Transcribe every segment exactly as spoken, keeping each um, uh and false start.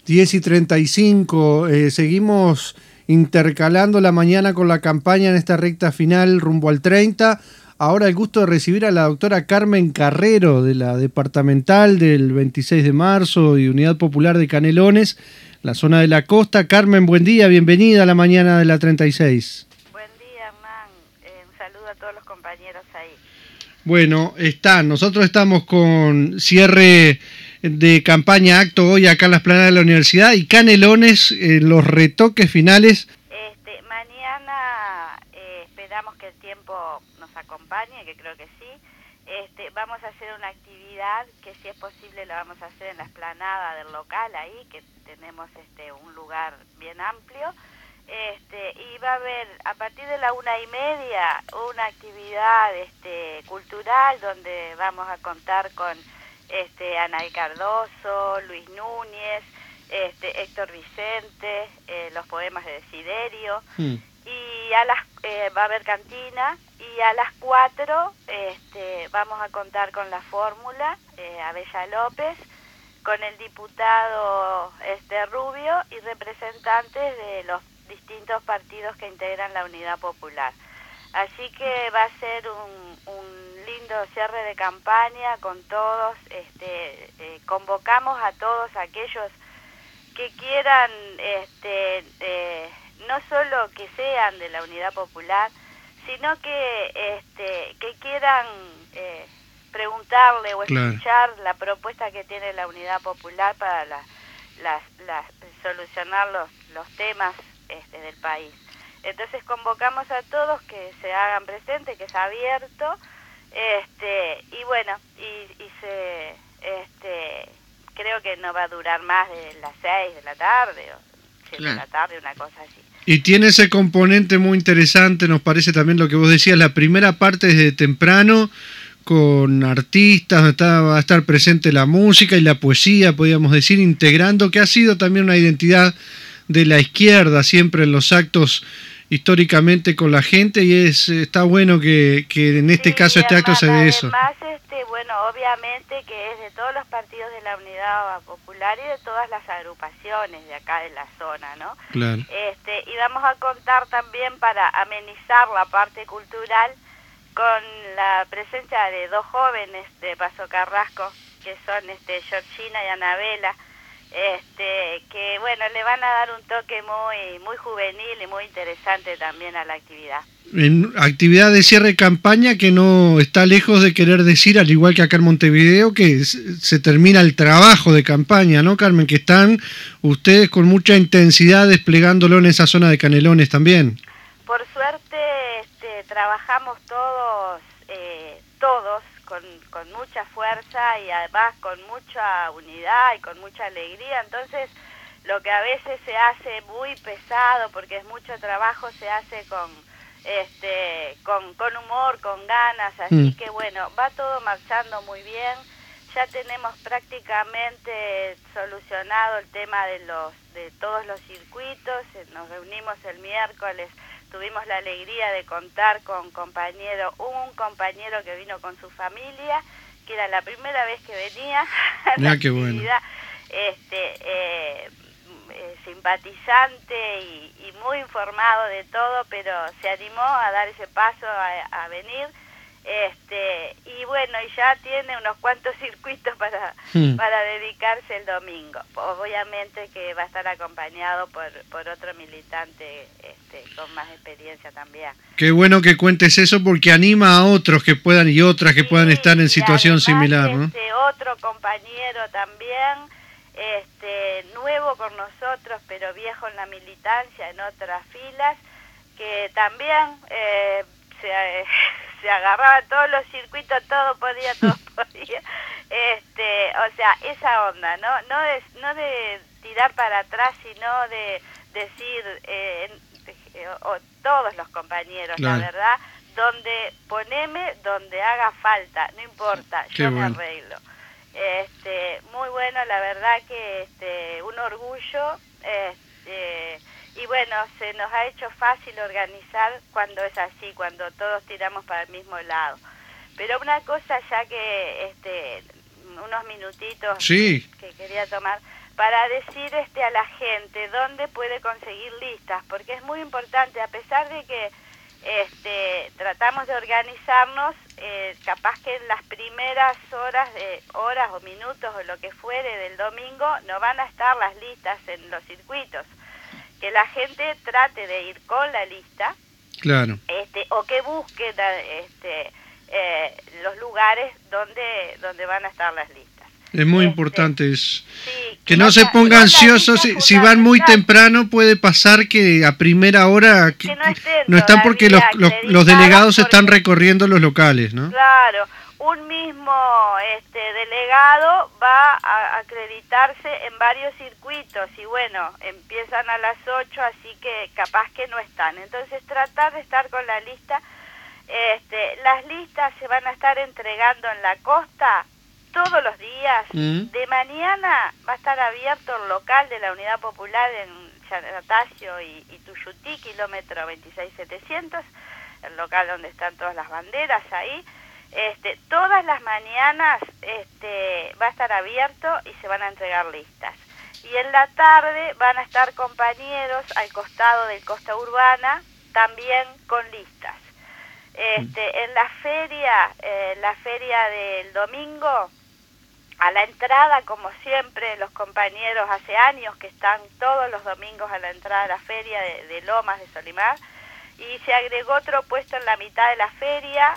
diez y treinta y cinco, eh, seguimos intercalando la mañana con la campaña en esta recta final rumbo al treinta. Ahora el gusto de recibir a la doctora Carmen Carrero, de la departamental del veintiséis de marzo y Unidad Popular de Canelones, la zona de la costa. Carmen, buen día, bienvenida a la mañana de la treinta y seis. Buen día, Hernán. Eh, un saludo a todos los compañeros ahí. Bueno, están, nosotros estamos con cierre de campaña acto hoy acá en la explanada de la universidad y Canelones, eh, los retoques finales. Este, mañana eh, esperamos que el tiempo nos acompañe, que creo que sí. Este, vamos a hacer una actividad que si es posible la vamos a hacer en la explanada del local ahí, que tenemos este un lugar bien amplio. Este, y va a haber a partir de la una y media una actividad este, cultural donde vamos a contar con este, Anaí Cardoso, Luis Núñez, este, Héctor Vicente, eh, los poemas de Desiderio, mm. y a las eh, va a haber cantina y a las cuatro este, vamos a contar con la fórmula eh, Abella López, con el diputado este Rubio y representantes de los distintos partidos que integran la Unidad Popular. Así que va a ser un, un lindo cierre de campaña con todos. Este, eh, convocamos a todos aquellos que quieran, este, eh, no solo que sean de la Unidad Popular, sino que, este, que quieran eh, preguntarle o escuchar claro. la propuesta que tiene la Unidad Popular para la, la, la, solucionar los, los temas Este, del país. Entonces convocamos a todos que se hagan presentes, que es abierto, este, y bueno, y, y se, este, creo que no va a durar más de las seis de la tarde, o siete claro. de la tarde, una cosa así. Y tiene ese componente muy interesante, nos parece también lo que vos decías, la primera parte desde temprano, con artistas, está, va a estar presente la música y la poesía, podríamos decir, integrando, que ha sido también una identidad de la izquierda siempre en los actos históricamente con la gente, y es está bueno que, que en este sí, caso este acto se dé eso. Además, este, bueno, obviamente que es de todos los partidos de la Unidad Popular y de todas las agrupaciones de acá de la zona, ¿no? Claro. Este, y vamos a contar también para amenizar la parte cultural con la presencia de dos jóvenes de Paso Carrasco, que son este Georgina y Anabela, este que bueno le van a dar un toque muy muy juvenil y muy interesante también a la actividad. En actividad de cierre de campaña que no está lejos de querer decir, al igual que acá en Montevideo, que se termina el trabajo de campaña, ¿no, Carmen? Que están ustedes con mucha intensidad desplegándolo en esa zona de Canelones también. Por suerte este, trabajamos todos, eh, todos, Con, con mucha fuerza y además con mucha unidad y con mucha alegría. Entonces lo que a veces se hace muy pesado porque es mucho trabajo, se hace con este con, con humor, con ganas, así mm. que bueno, va todo marchando muy bien. Ya tenemos prácticamente solucionado el tema de los de todos los circuitos. Nos reunimos el miércoles, tuvimos la alegría de contar con compañero, un compañero que vino con su familia, que era la primera vez que venía a la qué actividad, bueno. este, eh, eh, simpatizante y, y muy informado de todo, pero se animó a dar ese paso a, a venir. Este, y bueno, y ya tiene unos cuantos circuitos para, hmm. para dedicarse el domingo. Obviamente que va a estar acompañado por, por otro militante este, con más experiencia también. Qué bueno que cuentes eso porque anima a otros que puedan y otras que sí, puedan estar en situación similar, ¿no? Este otro compañero también, este, nuevo con nosotros, pero viejo en la militancia, en otras filas, que también eh, se... Eh, se agarraba todos los circuitos, todo podía, todo podía, este, o sea, esa onda, no, no de, no de tirar para atrás, sino de decir, eh, eh, o todos los compañeros, claro. la verdad, donde poneme, donde haga falta, no importa, Qué yo bueno. me arreglo. Este, muy bueno, la verdad que este, un orgullo, este, y bueno, se nos ha hecho fácil organizar cuando es así, cuando todos tiramos para el mismo lado. Pero una cosa ya que, este, unos minutitos sí. que quería tomar, para decir este a la gente dónde puede conseguir listas, porque es muy importante, a pesar de que este tratamos de organizarnos, eh, capaz que en las primeras horas, de, horas o minutos o lo que fuere del domingo no van a estar las listas en los circuitos. Que la gente trate de ir con la lista, claro, este, o que busque este, eh, los lugares donde donde van a estar las listas. Es muy este, importante eso. Sí, que no se ponga ansioso, si, si van muy temprano puede pasar que a primera hora que que no, estén no están porque los, los, los delegados porque, están recorriendo los locales, ¿no? Claro, un mismo este delegado va a acreditarse en varios circuitos y bueno, empiezan a las ocho, así que capaz que no están. Entonces tratar de estar con la lista. Este, las listas se van a estar entregando en la costa todos los días. Mm. De mañana va a estar abierto el local de la Unidad Popular en Yanatacio y, y Tuyutí, kilómetro veintiséis setecientos, el local donde están todas las banderas ahí. Este, todas las mañanas este, va a estar abierto y se van a entregar listas. Y en la tarde van a estar compañeros al costado del Costa Urbana también con listas. Este, en la feria, eh, la feria del domingo, a la entrada, como siempre, los compañeros hace años que están todos los domingos a la entrada de la feria de, de Lomas de Solimar, y se agregó otro puesto en la mitad de la feria,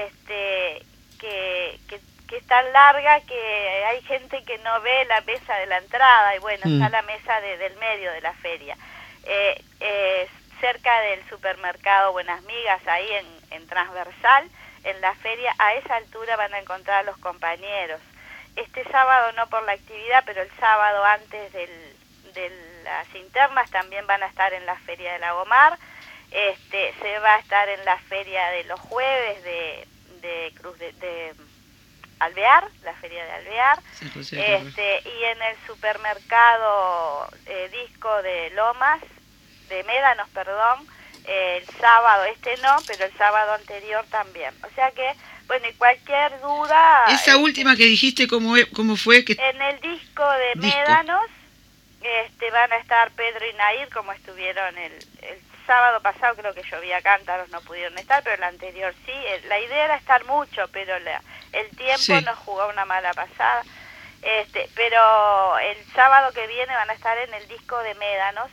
este, que, que, que es tan larga que hay gente que no ve la mesa de la entrada, y bueno, mm. está la mesa de, del medio de la feria. Eh, eh, cerca del supermercado Buenas Migas, ahí en, en Transversal, en la feria, a esa altura van a encontrar a los compañeros. Este sábado no por la actividad, pero el sábado antes del, de las internas también van a estar en la feria de Lagomar. Este, se va a estar en la feria de los jueves de, de Cruz de, de Alvear, la feria de Alvear, este, y en el supermercado eh, Disco de Lomas, de Médanos, perdón, eh, el sábado, este no, pero el sábado anterior también. O sea que, bueno, y cualquier duda... Esa este, última que dijiste, ¿cómo, cómo fue? Que... En el Disco de disco. Médanos este, van a estar Pedro y Nair, como estuvieron el, el sábado pasado, creo que llovía cántaros, no pudieron estar, pero el anterior sí. La idea era estar mucho, pero la, el tiempo sí. nos jugó una mala pasada. Este, pero el sábado que viene van a estar en el Disco de Médanos,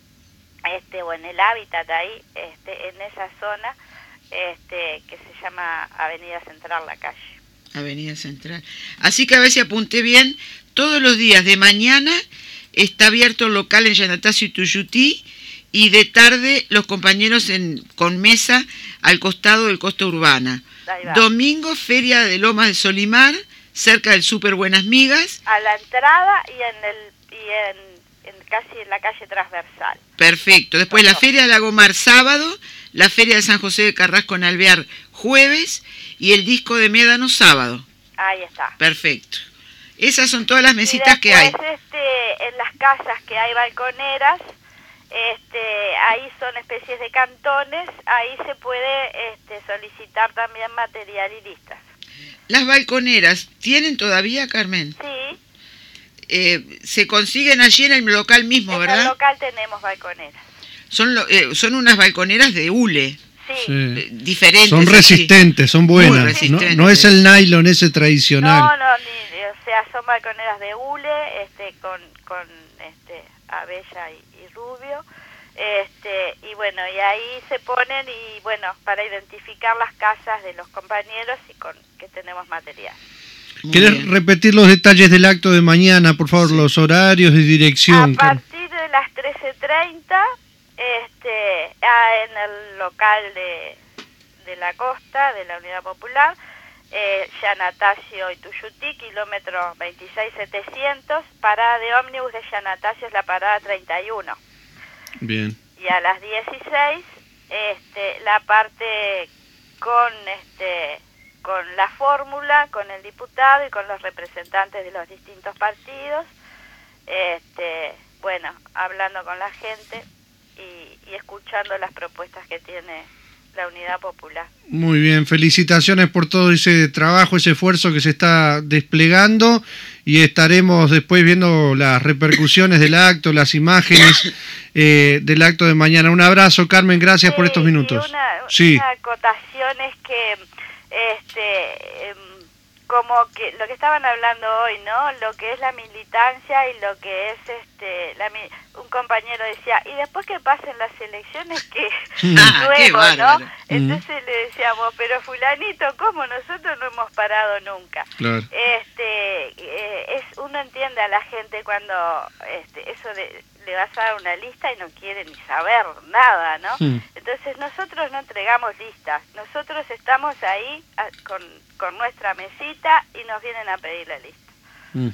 este, o en el Hábitat ahí, este, en esa zona, este, que se llama Avenida Central, la calle. Avenida Central. Así que a ver si apunté bien, todos los días de mañana está abierto el local en Yanatacio y Tuyutí, y de tarde los compañeros en, con mesa al costado del Costa Urbana. Domingo, Feria de Lomas de Solimar, cerca del Super Buenas Migas. A la entrada y en el y en, en casi en la calle Transversal. Perfecto. Después la Feria de Lagomar sábado, la Feria de San José de Carrasco en Alvear jueves y el Disco de Médano sábado. Ahí está. Perfecto. Esas son todas las mesitas que hay. Este, en las casas que hay balconeras, este, ahí son especies de cantones, ahí se puede este, solicitar también material y listas. Las balconeras, ¿tienen todavía, Carmen? Sí. Eh, se consiguen allí en el local mismo, en ¿verdad? En el local tenemos balconeras. Son, lo, eh, son unas balconeras de hule. Sí. Sí. Eh, diferentes. Son resistentes, son buenas. Resistentes. No, no es el nylon ese tradicional. No, no, ni, o sea, son balconeras de hule, este, con, con este, abella y, y rubio. Este, y bueno, y ahí se ponen y bueno, para identificar las casas de los compañeros y con que tenemos material. ¿Querés repetir los detalles del acto de mañana, por favor, sí. los horarios y dirección? A partir de las trece treinta, este, en el local de, de la costa, de la Unidad Popular, eh, Yanatacio y Tuyutí, kilómetro veintiséis setecientos, parada de ómnibus de Yanatacio es la parada treinta y uno. Bien. Y a las dieciséis, este, la parte con este con la fórmula, con el diputado y con los representantes de los distintos partidos, este, bueno, hablando con la gente y, y escuchando las propuestas que tiene la Unidad Popular. Muy bien, felicitaciones por todo ese trabajo, ese esfuerzo que se está desplegando, y estaremos después viendo las repercusiones del acto, las imágenes eh, del acto de mañana. Un abrazo, Carmen, gracias Sí, por estos minutos. Y una, sí. una acotación es que este eh, como que lo que estaban hablando hoy, ¿no? Lo que es la militancia y lo que es este la, un compañero decía, y después que pasen las elecciones, que Ah, qué luego, bárbaro. ¿no? Entonces le decíamos, pero fulanito, ¿cómo nosotros no hemos parado nunca? Claro. Este eh, es uno entiende a la gente cuando este eso de le vas a dar una lista y no quiere ni saber nada, ¿no? Mm. Entonces nosotros no entregamos listas, nosotros estamos ahí a, con, con nuestra mesita y nos vienen a pedir la lista. Mm.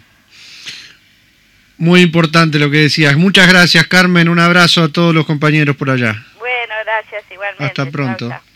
Muy importante lo que decías. Muchas gracias, Carmen. Un abrazo a todos los compañeros por allá. Bueno, gracias igualmente. Hasta pronto. Chau, chau.